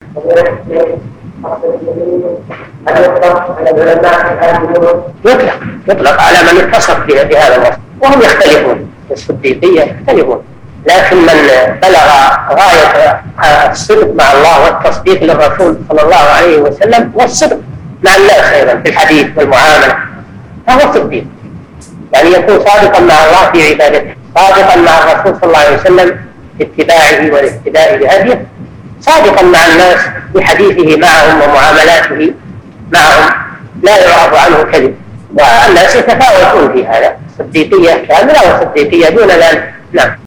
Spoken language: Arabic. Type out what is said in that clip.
يطلق على من اتصف بهذا الوصف، وهم يختلفون، الصديقية يختلفون، لكن من بلغ غاية الصدق مع الله والتصديق للرسول صلى الله عليه وسلم والصدق مع الناس أيضا في الحديث والمعاملة فهو صديق، يعني يكون صادقا مع الله في عبادته، صادقا مع الرسول صلى الله عليه وسلم في اتباعه والاقتداء بهديه، صادقا مع الناس في حديثه معهم ومعاملاته معهم، لا يعرف عنه كذب. والناس يتفاوتون في هذا، صديقية كاملة وصديقية دون ذلك. نعم.